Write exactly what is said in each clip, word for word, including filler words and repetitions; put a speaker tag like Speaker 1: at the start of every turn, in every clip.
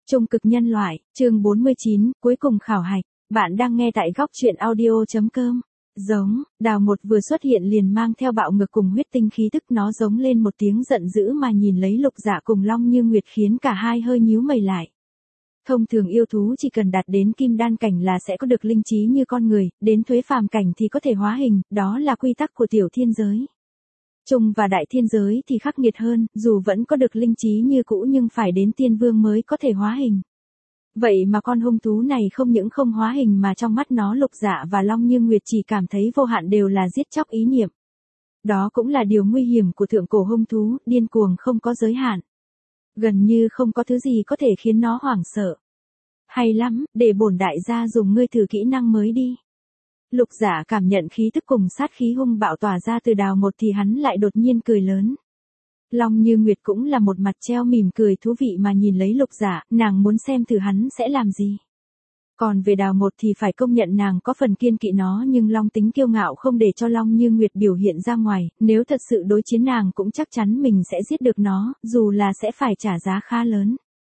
Speaker 1: Trung cực nhân loại, chương bốn mươi chín, cuối cùng khảo hạch. Bạn đang nghe tại góc truyện audio.com. Giống, đào một vừa xuất hiện liền mang theo bạo ngược cùng huyết tinh khí tức, nó giống lên một tiếng giận dữ mà nhìn lấy Lục Dạ cùng Long Như Nguyệt khiến cả hai hơi nhíu mày lại. Thông thường yêu thú chỉ cần đạt đến kim đan cảnh là sẽ có được linh trí như con người, đến thuế phàm cảnh thì có thể hóa hình, đó là quy tắc của tiểu thiên giới. Trung và đại thiên giới thì khắc nghiệt hơn, dù vẫn có được linh trí như cũ nhưng phải đến tiên vương mới có thể hóa hình. Vậy mà con hung thú này không những không hóa hình mà trong mắt nó Lục Dạ và Long Như Nguyệt chỉ cảm thấy vô hạn đều là giết chóc ý niệm. Đó cũng là điều nguy hiểm của thượng cổ hung thú, điên cuồng không có giới hạn. Gần như không có thứ gì có thể khiến nó hoảng sợ. Hay lắm, để bổn đại gia dùng ngươi thử kỹ năng mới đi. Lục Dạ cảm nhận khí tức cùng sát khí hung bạo tỏa ra từ đào một thì hắn lại đột nhiên cười lớn. Long Như Nguyệt cũng là một mặt treo mỉm cười thú vị mà nhìn lấy Lục Dạ, nàng muốn xem thử hắn sẽ làm gì. Còn về đào một thì phải công nhận nàng có phần kiên kỵ nó, nhưng Long tính kiêu ngạo không để cho Long Như Nguyệt biểu hiện ra ngoài, nếu thật sự đối chiến nàng cũng chắc chắn mình sẽ giết được nó, dù là sẽ phải trả giá khá lớn.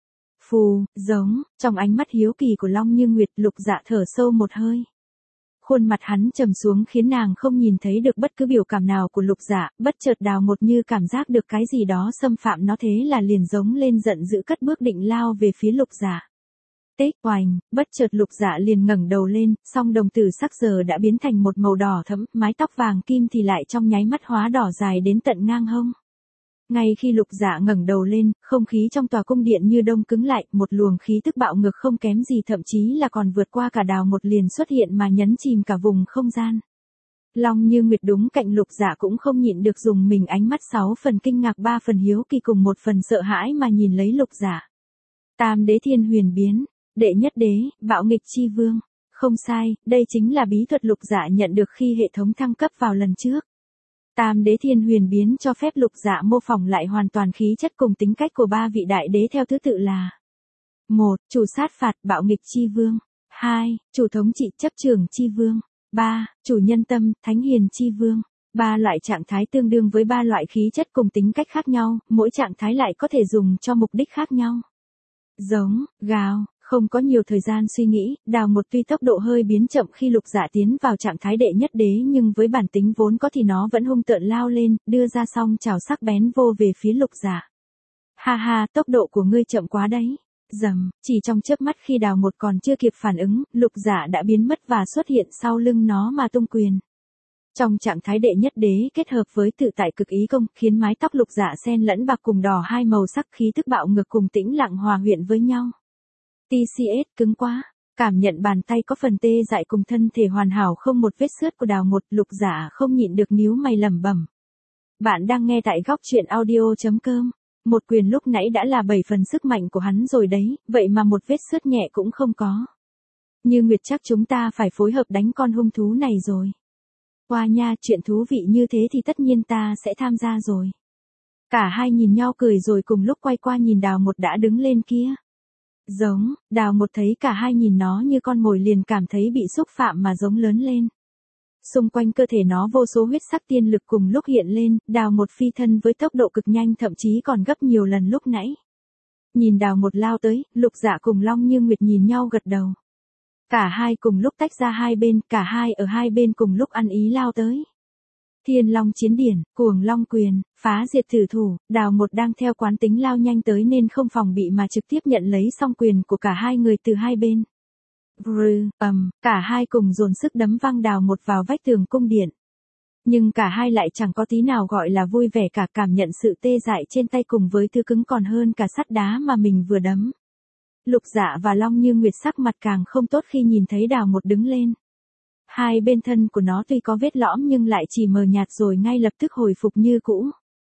Speaker 1: Phù, giống, trong ánh mắt hiếu kỳ của Long Như Nguyệt, Lục Dạ thở sâu một hơi. Khuôn mặt hắn trầm xuống khiến nàng không nhìn thấy được bất cứ biểu cảm nào của Lục Dạ, bất chợt đào một như cảm giác được cái gì đó xâm phạm nó, thế là liền giống lên giận dữ cất bước định lao về phía Lục Dạ. Tích oành, bất chợt Lục Dạ liền ngẩng đầu lên, song đồng tử sắc giờ đã biến thành một màu đỏ thẫm, mái tóc vàng kim thì lại trong nháy mắt hóa đỏ dài đến tận ngang hông. Ngay khi Lục Dạ ngẩng đầu lên, không khí trong tòa cung điện như đông cứng lại, một luồng khí tức bạo ngược không kém gì, thậm chí là còn vượt qua cả đào một liền xuất hiện mà nhấn chìm cả vùng không gian. Long Như Nguyệt đúng cạnh Lục Dạ cũng không nhịn được dùng mình, ánh mắt sáu phần kinh ngạc ba phần hiếu kỳ cùng một phần sợ hãi mà nhìn lấy Lục Dạ. Tam đế thiên huyền biến, đệ nhất đế, bạo nghịch chi vương. Không sai, đây chính là bí thuật Lục Dạ nhận được khi hệ thống thăng cấp vào lần trước. Tam đế thiên huyền biến cho phép Lục Dạ mô phỏng lại hoàn toàn khí chất cùng tính cách của ba vị đại đế theo thứ tự là: một. Chủ sát phạt, bạo nghịch chi vương. hai. Chủ thống trị, chấp trường chi vương. ba. Chủ nhân tâm, thánh hiền chi vương. Ba loại trạng thái tương đương với ba loại khí chất cùng tính cách khác nhau, mỗi trạng thái lại có thể dùng cho mục đích khác nhau. Giống, gào. Không có nhiều thời gian suy nghĩ, đào một tuy tốc độ hơi biến chậm khi Lục Dạ tiến vào trạng thái đệ nhất đế, nhưng với bản tính vốn có thì nó vẫn hung tợn lao lên, đưa ra song chảo sắc bén vô về phía Lục Dạ. Ha ha, tốc độ của ngươi chậm quá đấy. Rầm, chỉ trong chớp mắt khi đào một còn chưa kịp phản ứng, Lục Dạ đã biến mất và xuất hiện sau lưng nó mà tung quyền. Trong trạng thái đệ nhất đế kết hợp với tự tại cực ý công, khiến mái tóc Lục Dạ xen lẫn bạc cùng đỏ hai màu sắc, khí tức bạo ngược cùng tĩnh lặng hòa quyện với nhau. tê xê ét cứng quá, cảm nhận bàn tay có phần tê dại cùng thân thể hoàn hảo không một vết xước của đào một, Lục Dạ không nhịn được níu mày lẩm bẩm. Bạn đang nghe tại góc truyện audio.com. Một quyền lúc nãy đã là bảy phần sức mạnh của hắn rồi đấy, vậy mà một vết xước nhẹ cũng không có. Như Nguyệt, chắc chúng ta phải phối hợp đánh con hung thú này rồi. Qua nha, chuyện thú vị như thế thì tất nhiên ta sẽ tham gia rồi. Cả hai nhìn nhau cười rồi cùng lúc quay qua nhìn đào một đã đứng lên kia. Giống, đào một thấy cả hai nhìn nó như con mồi liền cảm thấy bị xúc phạm mà giống lớn lên. Xung quanh cơ thể nó vô số huyết sắc tiên lực cùng lúc hiện lên, đào một phi thân với tốc độ cực nhanh, thậm chí còn gấp nhiều lần lúc nãy. Nhìn đào một lao tới, Lục Dạ cùng Long Như Nguyệt nhìn nhau gật đầu. Cả hai cùng lúc tách ra hai bên, cả hai ở hai bên cùng lúc ăn ý lao tới. Thiên Long chiến điển, cuồng long quyền, phá diệt thử thủ, đào một đang theo quán tính lao nhanh tới nên không phòng bị mà trực tiếp nhận lấy song quyền của cả hai người từ hai bên. Brrr, ầm, cả hai cùng dồn sức đấm văng đào một vào vách tường cung điện. Nhưng cả hai lại chẳng có tí nào gọi là vui vẻ cả, cảm nhận sự tê dại trên tay cùng với thứ cứng còn hơn cả sắt đá mà mình vừa đấm. Lục Dạ và Long Như Nguyệt sắc mặt càng không tốt khi nhìn thấy đào một đứng lên. Hai bên thân của nó tuy có vết lõm nhưng lại chỉ mờ nhạt rồi ngay lập tức hồi phục như cũ.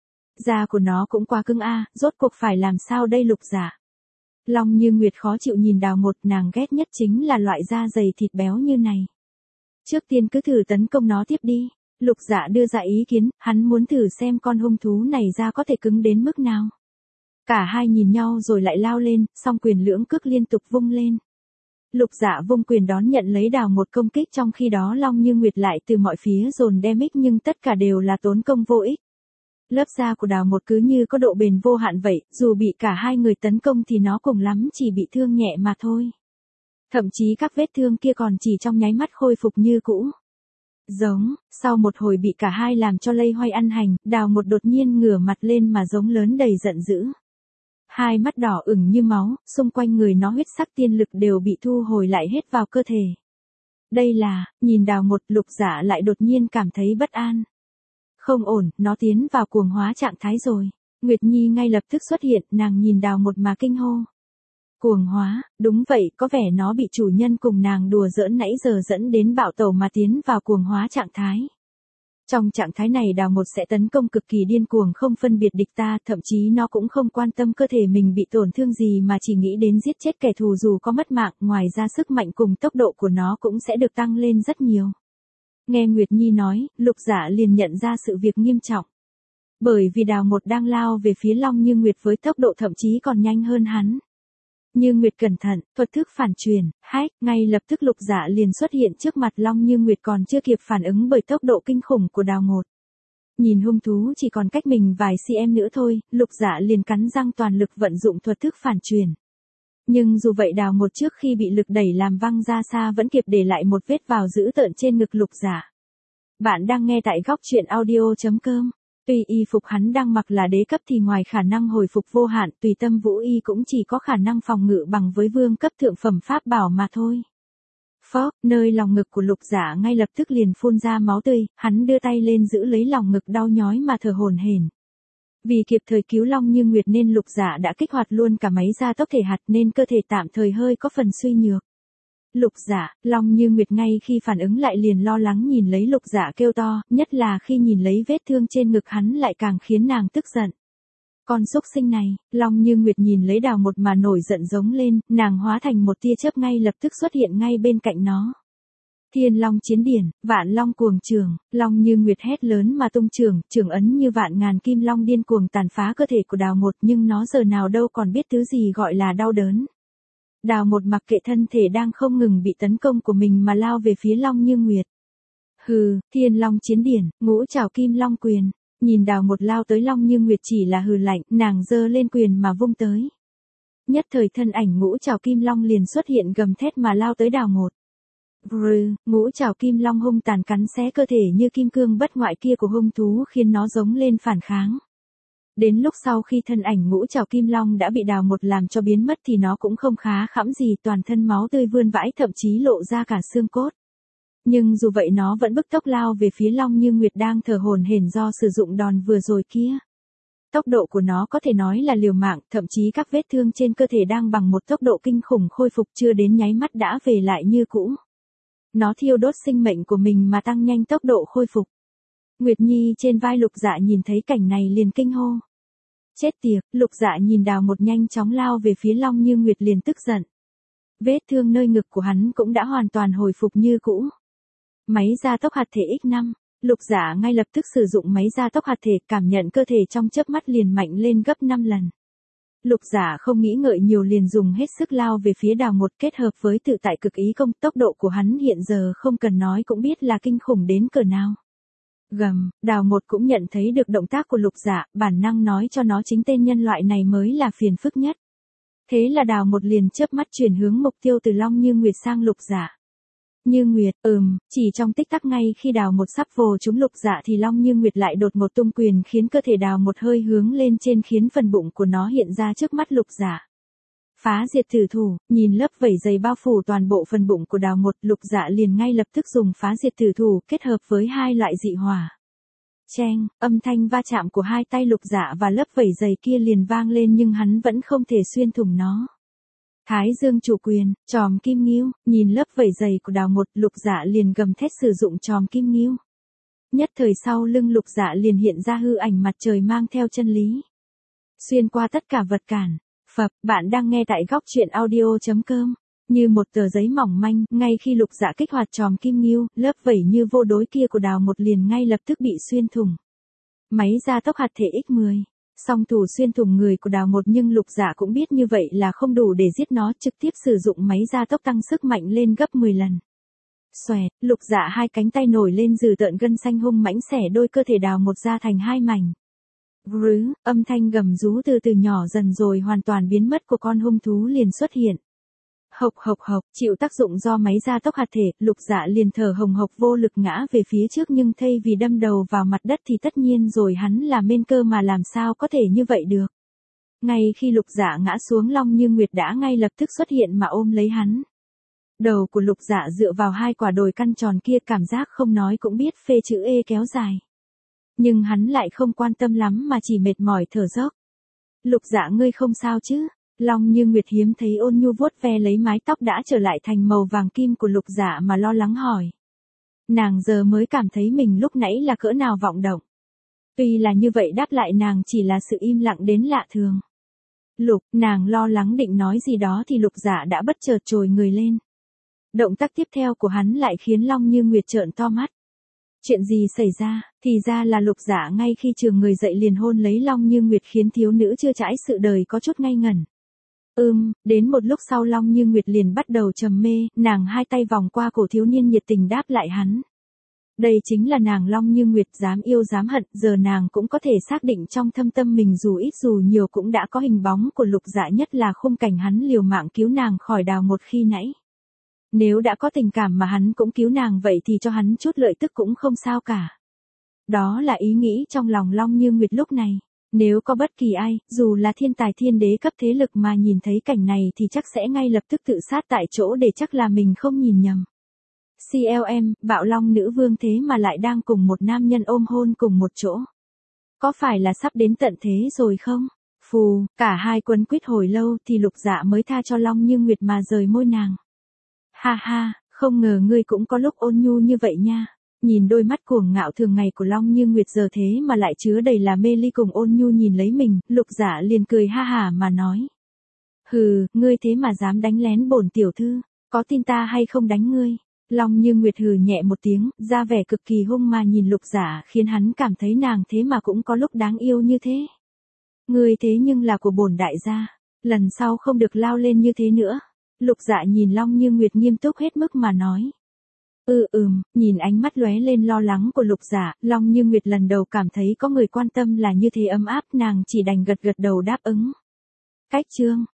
Speaker 1: Da của nó cũng quá cứng a, rốt cuộc phải làm sao đây Lục Dạ? Long Như Nguyệt khó chịu nhìn đào một, nàng ghét nhất chính là loại da dày thịt béo như này. Trước tiên cứ thử tấn công nó tiếp đi. Lục Dạ đưa ra ý kiến, hắn muốn thử xem con hung thú này da có thể cứng đến mức nào. Cả hai nhìn nhau rồi lại lao lên, song quyền lưỡng cước liên tục vung lên. Lục Dạ vung quyền đón nhận lấy đào một công kích, trong khi đó Long Như Nguyệt lại từ mọi phía dồn damage nhưng tất cả đều là tốn công vô ích. Lớp da của đào một cứ như có độ bền vô hạn vậy, dù bị cả hai người tấn công thì nó cùng lắm chỉ bị thương nhẹ mà thôi. Thậm chí các vết thương kia còn chỉ trong nháy mắt khôi phục như cũ. Giống, sau một hồi bị cả hai làm cho lây hoay ăn hành, đào một đột nhiên ngửa mặt lên mà giống lớn đầy giận dữ. Hai mắt đỏ ửng như máu, xung quanh người nó huyết sắc tiên lực đều bị thu hồi lại hết vào cơ thể. Đây là, nhìn đào một, Lục Dạ lại đột nhiên cảm thấy bất an. Không ổn, nó tiến vào cuồng hóa trạng thái rồi. Nguyệt Nhi ngay lập tức xuất hiện, nàng nhìn đào một mà kinh hô. Cuồng hóa, đúng vậy, có vẻ nó bị chủ nhân cùng nàng đùa giỡn nãy giờ dẫn đến bạo tẩu mà tiến vào cuồng hóa trạng thái. Trong trạng thái này đào một sẽ tấn công cực kỳ điên cuồng không phân biệt địch ta, thậm chí nó cũng không quan tâm cơ thể mình bị tổn thương gì mà chỉ nghĩ đến giết chết kẻ thù dù có mất mạng, ngoài ra sức mạnh cùng tốc độ của nó cũng sẽ được tăng lên rất nhiều. Nghe Nguyệt Nhi nói, Lục Dạ liền nhận ra sự việc nghiêm trọng. Bởi vì đào một đang lao về phía Long Như Nguyệt với tốc độ thậm chí còn nhanh hơn hắn. Như Nguyệt cẩn thận, thuật thức phản truyền, hách, ngay lập tức Lục Dạ liền xuất hiện trước mặt Long Như Nguyệt còn chưa kịp phản ứng bởi tốc độ kinh khủng của đào một. Nhìn hung thú chỉ còn cách mình vài cm nữa thôi, Lục Dạ liền cắn răng toàn lực vận dụng thuật thức phản truyền. Nhưng dù vậy đào một trước khi bị lực đẩy làm văng ra xa vẫn kịp để lại một vết vào dữ tợn trên ngực Lục Dạ. Bạn đang nghe tại góc truyện audio chấm com. Tuy y phục hắn đang mặc là đế cấp thì ngoài khả năng hồi phục vô hạn, tùy tâm vũ y cũng chỉ có khả năng phòng ngự bằng với vương cấp thượng phẩm pháp bảo mà thôi. Phốc, nơi lòng ngực của Lục Dạ ngay lập tức liền phun ra máu tươi, hắn đưa tay lên giữ lấy lòng ngực đau nhói mà thở hổn hển. Vì kịp thời cứu Long Như Nguyệt nên Lục Dạ đã kích hoạt luôn cả máy gia tốc thể hạt nên cơ thể tạm thời hơi có phần suy nhược. Lục Dạ, Long Như Nguyệt ngay khi phản ứng lại liền lo lắng nhìn lấy Lục Dạ kêu to, nhất là khi nhìn lấy vết thương trên ngực hắn lại càng khiến nàng tức giận. Con xúc sinh này, Long Như Nguyệt nhìn lấy đào một mà nổi giận giống lên, nàng hóa thành một tia chớp ngay lập tức xuất hiện ngay bên cạnh nó. Thiên Long chiến điển, Vạn Long cuồng trường, Long Như Nguyệt hét lớn mà tung trường, trường ấn như vạn ngàn kim long điên cuồng tàn phá cơ thể của đào một nhưng nó giờ nào đâu còn biết thứ gì gọi là đau đớn. Đào một mặc kệ thân thể đang không ngừng bị tấn công của mình mà lao về phía Long Như Nguyệt. Hừ, Thiên Long chiến điển, ngũ trảo kim long quyền. Nhìn đào một lao tới Long Như Nguyệt chỉ là hừ lạnh, nàng giơ lên quyền mà vung tới. Nhất thời thân ảnh ngũ trảo kim long liền xuất hiện gầm thét mà lao tới đào một. Brừ, ngũ trảo kim long hung tàn cắn xé cơ thể như kim cương bất ngoại kia của hung thú khiến nó giống lên phản kháng. Đến lúc sau khi thân ảnh ngũ trảo kim long đã bị đào một làm cho biến mất thì nó cũng không khá khẫm gì, toàn thân máu tươi vươn vãi thậm chí lộ ra cả xương cốt. Nhưng dù vậy nó vẫn bức tốc lao về phía Long Như Nguyệt đang thở hổn hển do sử dụng đòn vừa rồi kia. Tốc độ của nó có thể nói là liều mạng, thậm chí các vết thương trên cơ thể đang bằng một tốc độ kinh khủng khôi phục chưa đến nháy mắt đã về lại như cũ. Nó thiêu đốt sinh mệnh của mình mà tăng nhanh tốc độ khôi phục. Nguyệt Nhi trên vai Lục Dạ nhìn thấy cảnh này liền kinh hô. Chết tiệt, Lục Dạ nhìn đào một nhanh chóng lao về phía Long Như Nguyệt liền tức giận. Vết thương nơi ngực của hắn cũng đã hoàn toàn hồi phục như cũ. Máy gia tốc hạt thể nhân năm, Lục Dạ ngay lập tức sử dụng máy gia tốc hạt thể, cảm nhận cơ thể trong chớp mắt liền mạnh lên gấp năm lần. Lục Dạ không nghĩ ngợi nhiều liền dùng hết sức lao về phía đào một kết hợp với tự tại cực ý công, tốc độ của hắn hiện giờ không cần nói cũng biết là kinh khủng đến cỡ nào. Gầm, đào một cũng nhận thấy được động tác của Lục Dạ, bản năng nói cho nó chính tên nhân loại này mới là phiền phức nhất. Thế là đào một liền chớp mắt chuyển hướng mục tiêu từ Long Như Nguyệt sang Lục Dạ. Như Nguyệt, ừm, chỉ trong tích tắc ngay khi đào một sắp vồ trúng Lục Dạ thì Long Như Nguyệt lại đột một tung quyền khiến cơ thể đào một hơi hướng lên trên khiến phần bụng của nó hiện ra trước mắt Lục Dạ. Phá diệt thử thủ, nhìn lớp vảy dày bao phủ toàn bộ phần bụng của đào một, Lục Dạ liền ngay lập tức dùng phá diệt thử thủ kết hợp với hai loại dị hỏa. Cheng, âm thanh va chạm của hai tay Lục Dạ và lớp vảy dày kia liền vang lên nhưng hắn vẫn không thể xuyên thủng nó. Thái Dương chủ quyền, tròm kim ngưu, nhìn lớp vảy dày của đào một, Lục Dạ liền gầm thét sử dụng tròm kim ngưu. Nhất thời sau lưng Lục Dạ liền hiện ra hư ảnh mặt trời mang theo chân lý. Xuyên qua tất cả vật cản. Phập, bạn đang nghe tại góc truyện audio chấm com. Như một tờ giấy mỏng manh, ngay khi Lục Dạ kích hoạt tròm kim ngưu, lớp vảy như vô đối kia của đào một liền ngay lập tức bị xuyên thủng. Máy gia tốc hạt thể nhân mười. Song thủ xuyên thủng người của đào một nhưng Lục Dạ cũng biết như vậy là không đủ để giết nó, trực tiếp sử dụng máy gia tốc tăng sức mạnh lên gấp mười lần. Xoẹt, Lục Dạ hai cánh tay nổi lên dừ tợn gân xanh hung mãnh xẻ đôi cơ thể đào một ra thành hai mảnh. Rứ, âm thanh gầm rú từ từ nhỏ dần rồi hoàn toàn biến mất của con hung thú liền xuất hiện. Hộc hộc hộc, chịu tác dụng do máy gia tốc hạt thể, Lục Dạ liền thở hồng hộc vô lực ngã về phía trước, nhưng thay vì đâm đầu vào mặt đất thì tất nhiên rồi hắn là mên cơ mà làm sao có thể như vậy được. Ngay khi Lục Dạ ngã xuống, Long Như Nguyệt đã ngay lập tức xuất hiện mà ôm lấy hắn. Đầu của Lục Dạ dựa vào hai quả đồi căn tròn kia, cảm giác không nói cũng biết phê chữ E kéo dài. Nhưng hắn lại không quan tâm lắm mà chỉ mệt mỏi thở dốc. Lục Dạ, ngươi không sao chứ? Long Như Nguyệt hiếm thấy ôn nhu vuốt ve lấy mái tóc đã trở lại thành màu vàng kim của Lục Dạ mà lo lắng hỏi. Nàng giờ mới cảm thấy mình lúc nãy là cỡ nào vọng động. Tuy là như vậy, đáp lại nàng chỉ là sự im lặng đến lạ thường. Lục, nàng lo lắng định nói gì đó thì Lục Dạ đã bất chợt trồi người lên. Động tác tiếp theo của hắn lại khiến Long Như Nguyệt trợn to mắt. Chuyện gì xảy ra? Thì ra là Lục Dạ ngay khi trường người dậy liền hôn lấy Long Như Nguyệt, khiến thiếu nữ chưa trải sự đời có chút ngây ngẩn. Ừm, đến một lúc sau Long Như Nguyệt liền bắt đầu trầm mê, nàng hai tay vòng qua cổ thiếu niên nhiệt tình đáp lại hắn. Đây chính là nàng Long Như Nguyệt, dám yêu dám hận, giờ nàng cũng có thể xác định trong thâm tâm mình dù ít dù nhiều cũng đã có hình bóng của Lục Dạ, nhất là khung cảnh hắn liều mạng cứu nàng khỏi đào một khi nãy. Nếu đã có tình cảm mà hắn cũng cứu nàng vậy thì cho hắn chút lợi tức cũng không sao cả. Đó là ý nghĩ trong lòng Long Như Nguyệt lúc này. Nếu có bất kỳ ai, dù là thiên tài thiên đế cấp thế lực mà nhìn thấy cảnh này thì chắc sẽ ngay lập tức tự sát tại chỗ, để chắc là mình không nhìn nhầm. xê lờ em, Bạo Long nữ vương thế mà lại đang cùng một nam nhân ôm hôn cùng một chỗ. Có phải là sắp đến tận thế rồi không? Phù, cả hai quấn quýt hồi lâu thì Lục Dạ mới tha cho Long Như Nguyệt mà rời môi nàng. Ha ha, không ngờ ngươi cũng có lúc ôn nhu như vậy nha. Nhìn đôi mắt cuồng ngạo thường ngày của Long Như Nguyệt giờ thế mà lại chứa đầy là mê ly cùng ôn nhu nhìn lấy mình, Lục Dạ liền cười ha hả mà nói. Hừ, ngươi thế mà dám đánh lén bổn tiểu thư, có tin ta hay không đánh ngươi? Long Như Nguyệt hừ nhẹ một tiếng, ra vẻ cực kỳ hung mà nhìn Lục Dạ, khiến hắn cảm thấy nàng thế mà cũng có lúc đáng yêu như thế. Ngươi thế nhưng là của bổn đại gia, lần sau không được lao lên như thế nữa. Lục Dạ nhìn Long Như Nguyệt nghiêm túc hết mức mà nói. Ừ ừm, nhìn ánh mắt lóe lên lo lắng của Lục Dạ, Long Như Nguyệt lần đầu cảm thấy có người quan tâm là như thế ấm áp, nàng chỉ đành gật gật đầu đáp ứng. Cách chương